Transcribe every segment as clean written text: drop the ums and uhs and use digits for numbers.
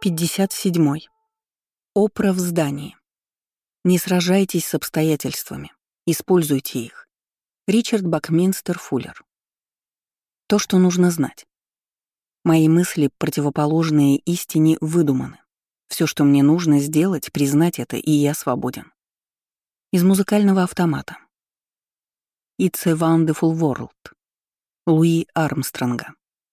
57. Опра в здании. Не сражайтесь с обстоятельствами. Используйте их. Ричард Бакминстер Фуллер. То, что нужно знать. Мои мысли, противоположные истине, выдуманы. Все, что мне нужно сделать, признать это, и я свободен. Из музыкального автомата. It's a Wonderful World. Луи Армстронга.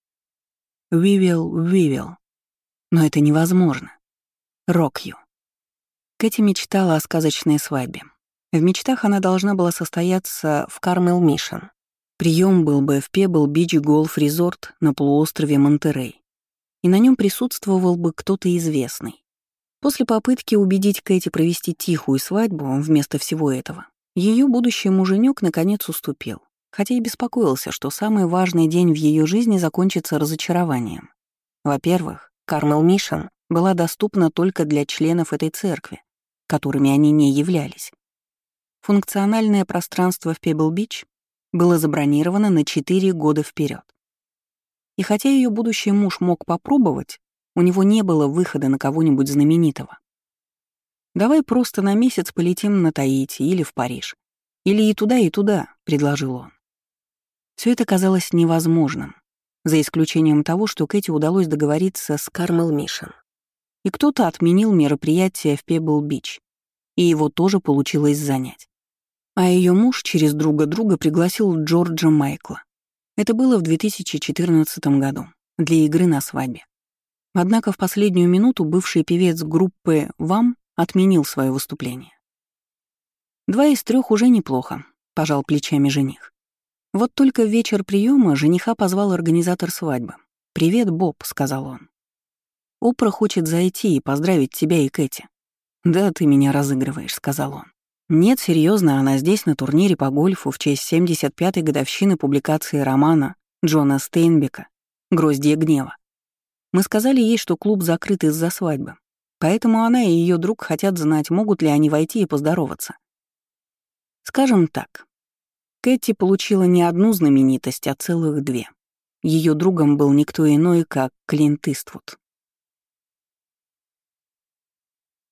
We will. Но это невозможно. Rock you. Кэти мечтала о сказочной свадьбе. В мечтах она должна была состояться в Кармел Мишен. Прием был бы в Пебл Бич Голф Резорт на полуострове Монтерей. И на нем присутствовал бы кто-то известный. После попытки убедить Кэти провести тихую свадьбу вместо всего этого, ее будущий муженек наконец уступил, хотя и беспокоился, что самый важный день в ее жизни закончится разочарованием. Во-первых, Кармел Мишен была доступна только для членов этой церкви, которыми они не являлись. Функциональное пространство в Пебл-Бич было забронировано на 4 года вперед. И хотя ее будущий муж мог попробовать, у него не было выхода на кого-нибудь знаменитого. «Давай просто на месяц полетим на Таити или в Париж. Или и туда», — предложил он. Все это казалось невозможным, за исключением того, что Кэти удалось договориться с Кармел Мишен. И кто-то отменил мероприятие в Пебл-Бич, и его тоже получилось занять. А ее муж через друга пригласил Джорджа Майкла. Это было в 2014 году, для игры на свадьбе. Однако в последнюю минуту бывший певец группы «Вам» отменил свое выступление. 2 из 3 уже неплохо, пожал плечами жених. Вот только в вечер приема жениха позвал организатор свадьбы. «Привет, Боб», — сказал он. «Опра хочет зайти и поздравить тебя и Кэти». «Да, ты меня разыгрываешь», — сказал он. «Нет, серьезно, она здесь на турнире по гольфу в честь 75-й годовщины публикации романа Джона Стейнбека «Гроздья гнева». Мы сказали ей, что клуб закрыт из-за свадьбы, поэтому она и ее друг хотят знать, могут ли они войти и поздороваться. Скажем так, Кэти получила не одну знаменитость, а целых 2. Ее другом был никто иной, как Клинт Иствуд.